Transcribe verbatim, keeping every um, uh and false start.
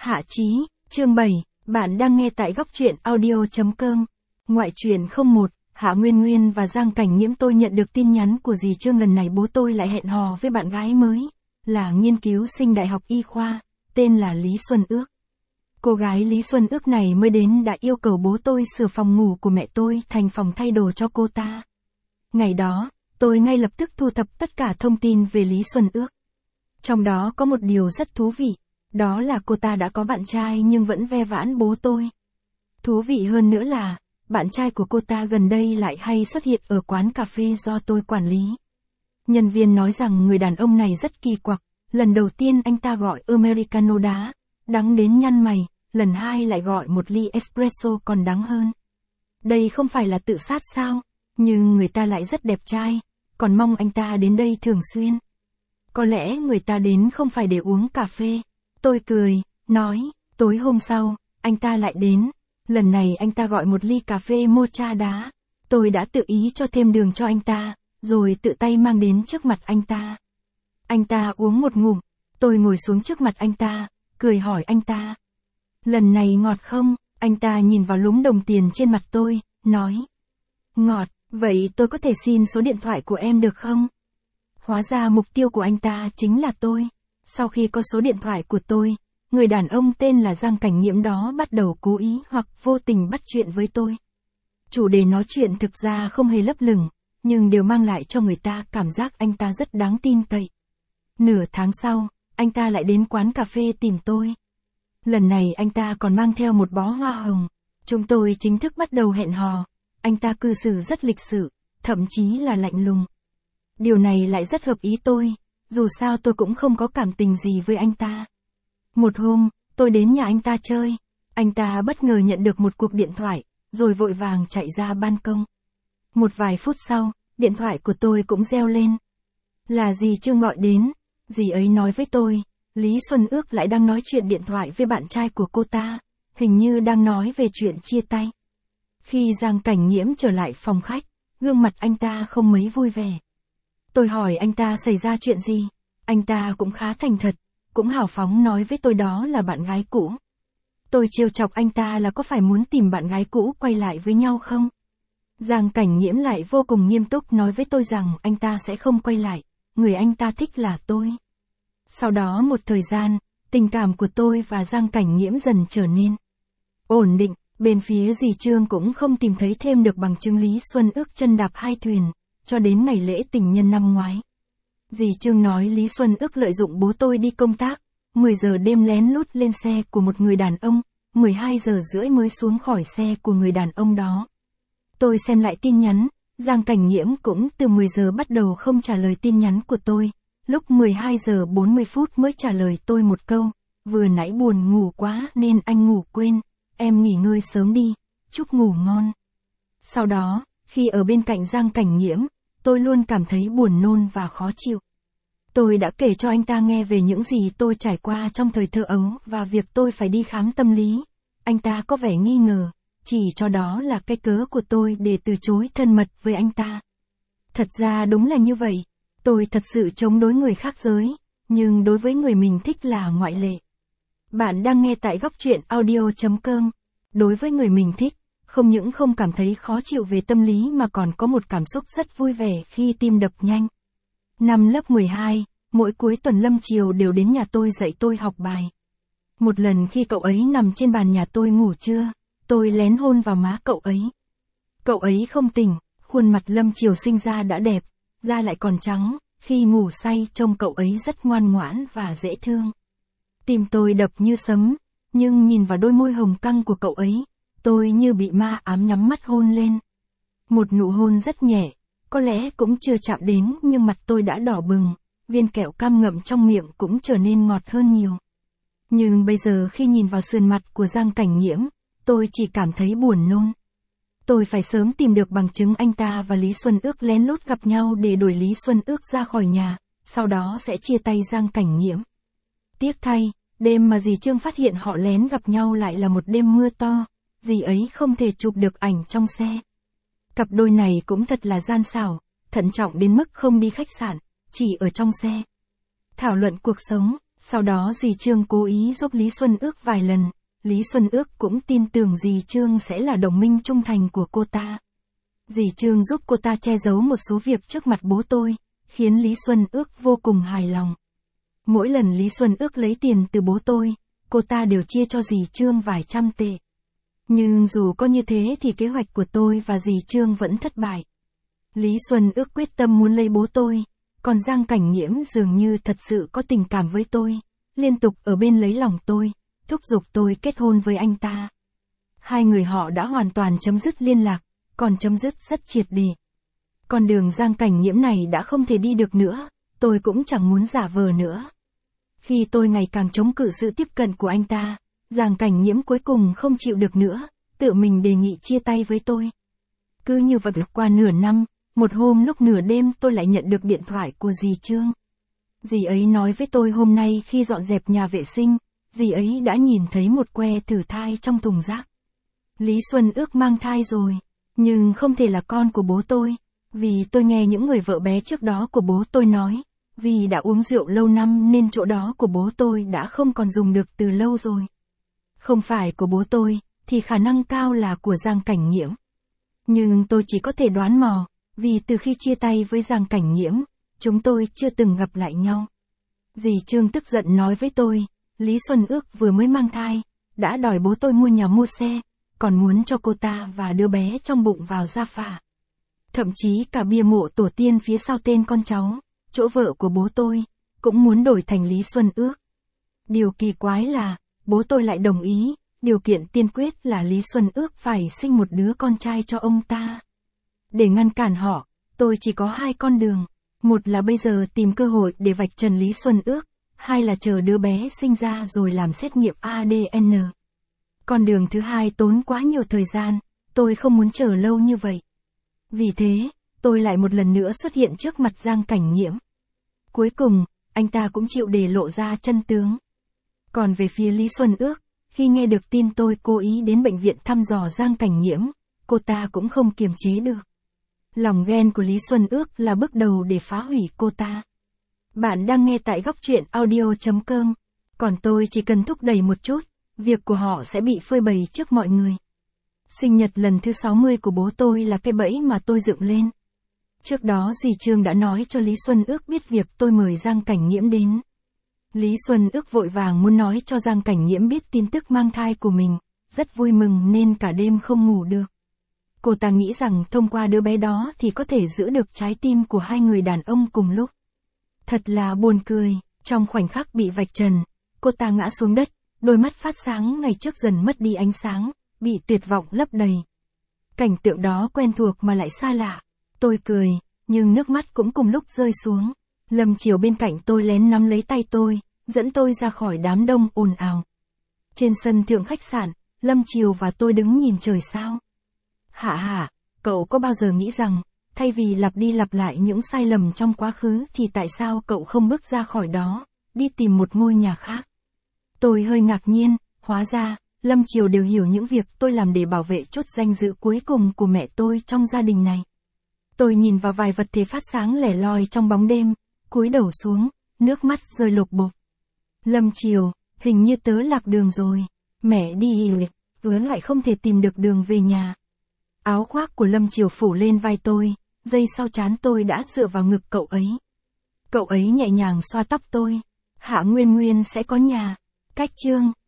Hạ Chí, chương bảy, bạn đang nghe tại góc truyện audio chấm com. Ngoại truyện không một, Hạ Nguyên Nguyên và Giang Cảnh Nghiễm. Tôi nhận được tin nhắn của dì Trương, lần này bố tôi lại hẹn hò với bạn gái mới, là nghiên cứu sinh đại học y khoa, tên là Lý Xuân Ước. Cô gái Lý Xuân Ước này mới đến đã yêu cầu bố tôi sửa phòng ngủ của mẹ tôi thành phòng thay đồ cho cô ta. Ngày đó, tôi ngay lập tức thu thập tất cả thông tin về Lý Xuân Ước. Trong đó có một điều rất thú vị, đó là cô ta đã có bạn trai nhưng vẫn ve vãn bố tôi. Thú vị hơn nữa là, bạn trai của cô ta gần đây lại hay xuất hiện ở quán cà phê do tôi quản lý. Nhân viên nói rằng người đàn ông này rất kỳ quặc, lần đầu tiên anh ta gọi Americano đá, đắng đến nhăn mày, lần hai lại gọi một ly espresso còn đắng hơn. Đây không phải là tự sát sao, nhưng người ta lại rất đẹp trai, còn mong anh ta đến đây thường xuyên. Có lẽ người ta đến không phải để uống cà phê. Tôi cười, nói, tối hôm sau, anh ta lại đến. Lần này anh ta gọi một ly cà phê mocha đá. Tôi đã tự ý cho thêm đường cho anh ta, rồi tự tay mang đến trước mặt anh ta. Anh ta uống một ngụm, tôi ngồi xuống trước mặt anh ta, cười hỏi anh ta. Lần này ngọt không? Anh ta nhìn vào lúm đồng tiền trên mặt tôi, nói. Ngọt, vậy tôi có thể xin số điện thoại của em được không? Hóa ra mục tiêu của anh ta chính là tôi. Sau khi có số điện thoại của tôi, người đàn ông tên là Giang Cảnh Nghiễm đó bắt đầu cố ý hoặc vô tình bắt chuyện với tôi. Chủ đề nói chuyện thực ra không hề lấp lửng, nhưng đều mang lại cho người ta cảm giác anh ta rất đáng tin cậy. Nửa tháng sau, anh ta lại đến quán cà phê tìm tôi. Lần này anh ta còn mang theo một bó hoa hồng. Chúng tôi chính thức bắt đầu hẹn hò. Anh ta cư xử rất lịch sự, thậm chí là lạnh lùng. Điều này lại rất hợp ý tôi, dù sao tôi cũng không có cảm tình gì với anh ta. Một hôm, tôi đến nhà anh ta chơi, anh ta bất ngờ nhận được một cuộc điện thoại, rồi vội vàng chạy ra ban công. Một vài phút sau, điện thoại của tôi cũng reo lên. Là dì Trương gọi đến, dì ấy nói với tôi, Lý Xuân Ước lại đang nói chuyện điện thoại với bạn trai của cô ta, hình như đang nói về chuyện chia tay. Khi Giang Cảnh Nghiễm trở lại phòng khách, gương mặt anh ta không mấy vui vẻ. Tôi hỏi anh ta xảy ra chuyện gì, anh ta cũng khá thành thật, cũng hào phóng nói với tôi đó là bạn gái cũ. Tôi trêu chọc anh ta là có phải muốn tìm bạn gái cũ quay lại với nhau không? Giang Cảnh Nghiễm lại vô cùng nghiêm túc nói với tôi rằng anh ta sẽ không quay lại, người anh ta thích là tôi. Sau đó một thời gian, tình cảm của tôi và Giang Cảnh Nghiễm dần trở nên ổn định, bên phía dì Trương cũng không tìm thấy thêm được bằng chứng Lý Xuân Ước chân đạp hai thuyền. Cho đến ngày lễ tình nhân năm ngoái. Dì Trương nói Lý Xuân Ước lợi dụng bố tôi đi công tác, mười giờ đêm lén lút lên xe của một người đàn ông, mười hai giờ rưỡi mới xuống khỏi xe của người đàn ông đó. Tôi xem lại tin nhắn, Giang Cảnh Nghiễm cũng từ mười giờ bắt đầu không trả lời tin nhắn của tôi, lúc mười hai giờ bốn mươi phút mới trả lời tôi một câu, vừa nãy buồn ngủ quá nên anh ngủ quên, em nghỉ ngơi sớm đi, chúc ngủ ngon. Sau đó, khi ở bên cạnh Giang Cảnh Nghiễm, tôi luôn cảm thấy buồn nôn và khó chịu. Tôi đã kể cho anh ta nghe về những gì tôi trải qua trong thời thơ ấu và việc tôi phải đi khám tâm lý. Anh ta có vẻ nghi ngờ, chỉ cho đó là cái cớ của tôi để từ chối thân mật với anh ta. Thật ra đúng là như vậy, tôi thật sự chống đối người khác giới, nhưng đối với người mình thích là ngoại lệ. Bạn đang nghe tại góc truyện audio chấm com. Đối với người mình thích, không những không cảm thấy khó chịu về tâm lý mà còn có một cảm xúc rất vui vẻ khi tim đập nhanh. Năm lớp mười hai, mỗi cuối tuần Lâm Triều đều đến nhà tôi dạy tôi học bài. Một lần khi cậu ấy nằm trên bàn nhà tôi ngủ trưa, tôi lén hôn vào má cậu ấy. Cậu ấy không tỉnh, khuôn mặt Lâm Triều sinh ra đã đẹp, da lại còn trắng, khi ngủ say trông cậu ấy rất ngoan ngoãn và dễ thương. Tim tôi đập như sấm, nhưng nhìn vào đôi môi hồng căng của cậu ấy, tôi như bị ma ám nhắm mắt hôn lên. Một nụ hôn rất nhẹ, có lẽ cũng chưa chạm đến nhưng mặt tôi đã đỏ bừng, viên kẹo cam ngậm trong miệng cũng trở nên ngọt hơn nhiều. Nhưng bây giờ khi nhìn vào sườn mặt của Giang Cảnh Nghiễm, tôi chỉ cảm thấy buồn nôn. Tôi phải sớm tìm được bằng chứng anh ta và Lý Xuân Ước lén lút gặp nhau để đuổi Lý Xuân Ước ra khỏi nhà, sau đó sẽ chia tay Giang Cảnh Nghiễm. Tiếc thay, đêm mà dì Trương phát hiện họ lén gặp nhau lại là một đêm mưa to. Dì ấy không thể chụp được ảnh trong xe. Cặp đôi này cũng thật là gian xảo, thận trọng đến mức không đi khách sạn, chỉ ở trong xe. Thảo luận cuộc sống, Sau đó dì Trương cố ý giúp Lý Xuân Ước vài lần, Lý Xuân Ước cũng tin tưởng dì Trương sẽ là đồng minh trung thành của cô ta. Dì Trương giúp cô ta che giấu một số việc trước mặt bố tôi, khiến Lý Xuân Ước vô cùng hài lòng. Mỗi lần Lý Xuân Ước lấy tiền từ bố tôi, cô ta đều chia cho dì Trương vài trăm tệ. Nhưng dù có như thế thì kế hoạch của tôi và dì Trương vẫn thất bại. Lý Xuân Ước quyết tâm muốn lấy bố tôi, còn Giang Cảnh Nghiễm dường như thật sự có tình cảm với tôi, liên tục ở bên lấy lòng tôi, thúc giục tôi kết hôn với anh ta. Hai người họ đã hoàn toàn chấm dứt liên lạc, còn chấm dứt rất triệt để. Con đường Giang Cảnh Nghiễm này đã không thể đi được nữa, tôi cũng chẳng muốn giả vờ nữa. Khi tôi ngày càng chống cự sự tiếp cận của anh ta, Giang Cảnh Nghiễm cuối cùng không chịu được nữa, tự mình đề nghị chia tay với tôi. Cứ như vậy qua nửa năm, một hôm lúc nửa đêm tôi lại nhận được điện thoại của dì Trương. Dì ấy nói với tôi hôm nay khi dọn dẹp nhà vệ sinh, dì ấy đã nhìn thấy một que thử thai trong thùng rác. Lý Xuân Ước mang thai rồi, nhưng không thể là con của bố tôi, vì tôi nghe những người vợ bé trước đó của bố tôi nói, vì đã uống rượu lâu năm nên chỗ đó của bố tôi đã không còn dùng được từ lâu rồi. Không phải của bố tôi, thì khả năng cao là của Giang Cảnh Nghiễm. Nhưng tôi chỉ có thể đoán mò, vì từ khi chia tay với Giang Cảnh Nghiễm, chúng tôi chưa từng gặp lại nhau. Dì Trương tức giận nói với tôi, Lý Xuân Ước vừa mới mang thai, đã đòi bố tôi mua nhà mua xe, còn muốn cho cô ta và đứa bé trong bụng vào gia phả. Thậm chí cả bia mộ tổ tiên phía sau tên con cháu, chỗ vợ của bố tôi, cũng muốn đổi thành Lý Xuân Ước. Điều kỳ quái là, bố tôi lại đồng ý, điều kiện tiên quyết là Lý Xuân Ước phải sinh một đứa con trai cho ông ta. Để ngăn cản họ, tôi chỉ có hai con đường, một là bây giờ tìm cơ hội để vạch trần Lý Xuân Ước, hai là chờ đứa bé sinh ra rồi làm xét nghiệm a đê en. Con đường thứ hai tốn quá nhiều thời gian, tôi không muốn chờ lâu như vậy. Vì thế, tôi lại một lần nữa xuất hiện trước mặt Giang Cảnh Nghiễm. Cuối cùng, anh ta cũng chịu để lộ ra chân tướng. Còn về phía Lý Xuân Ước, khi nghe được tin tôi cố ý đến bệnh viện thăm dò Giang Cảnh Nghiễm, cô ta cũng không kiềm chế được. Lòng ghen của Lý Xuân Ước là bước đầu để phá hủy cô ta. Bạn đang nghe tại góc truyện audio chấm com, còn tôi chỉ cần thúc đẩy một chút, việc của họ sẽ bị phơi bày trước mọi người. Sinh nhật lần thứ sáu mươi của bố tôi là cái bẫy mà tôi dựng lên. Trước đó dì Trương đã nói cho Lý Xuân Ước biết việc tôi mời Giang Cảnh Nghiễm đến. Lý Xuân Ước vội vàng muốn nói cho Giang Cảnh Nghiễm biết tin tức mang thai của mình, rất vui mừng nên cả đêm không ngủ được. Cô ta nghĩ rằng thông qua đứa bé đó thì có thể giữ được trái tim của hai người đàn ông cùng lúc. Thật là buồn cười, trong khoảnh khắc bị vạch trần, cô ta ngã xuống đất, đôi mắt phát sáng ngày trước dần mất đi ánh sáng, bị tuyệt vọng lấp đầy. Cảnh tượng đó quen thuộc mà lại xa lạ. Tôi cười, nhưng nước mắt cũng cùng lúc rơi xuống. Lâm Chiều bên cạnh tôi lén nắm lấy tay tôi, dẫn tôi ra khỏi đám đông ồn ào. Trên sân thượng khách sạn, Lâm Chiều và tôi đứng nhìn trời sao. Hạ hạ, cậu có bao giờ nghĩ rằng, thay vì lặp đi lặp lại những sai lầm trong quá khứ thì tại sao cậu không bước ra khỏi đó, đi tìm một ngôi nhà khác? Tôi hơi ngạc nhiên, hóa ra, Lâm Chiều đều hiểu những việc tôi làm để bảo vệ chốt danh dự cuối cùng của mẹ tôi trong gia đình này. Tôi nhìn vào vài vật thể phát sáng lẻ loi trong bóng đêm, cúi đầu xuống, nước mắt rơi lột bột. Lâm Chiều, hình như tớ lạc đường rồi, mẹ đi rồi, tớ lại không thể tìm được đường về nhà. Áo khoác của Lâm Chiều phủ lên vai tôi, giây sau trán tôi đã dựa vào ngực cậu ấy. Cậu ấy nhẹ nhàng xoa tóc tôi, Hạ Nguyên Nguyên sẽ có nhà, cách chương.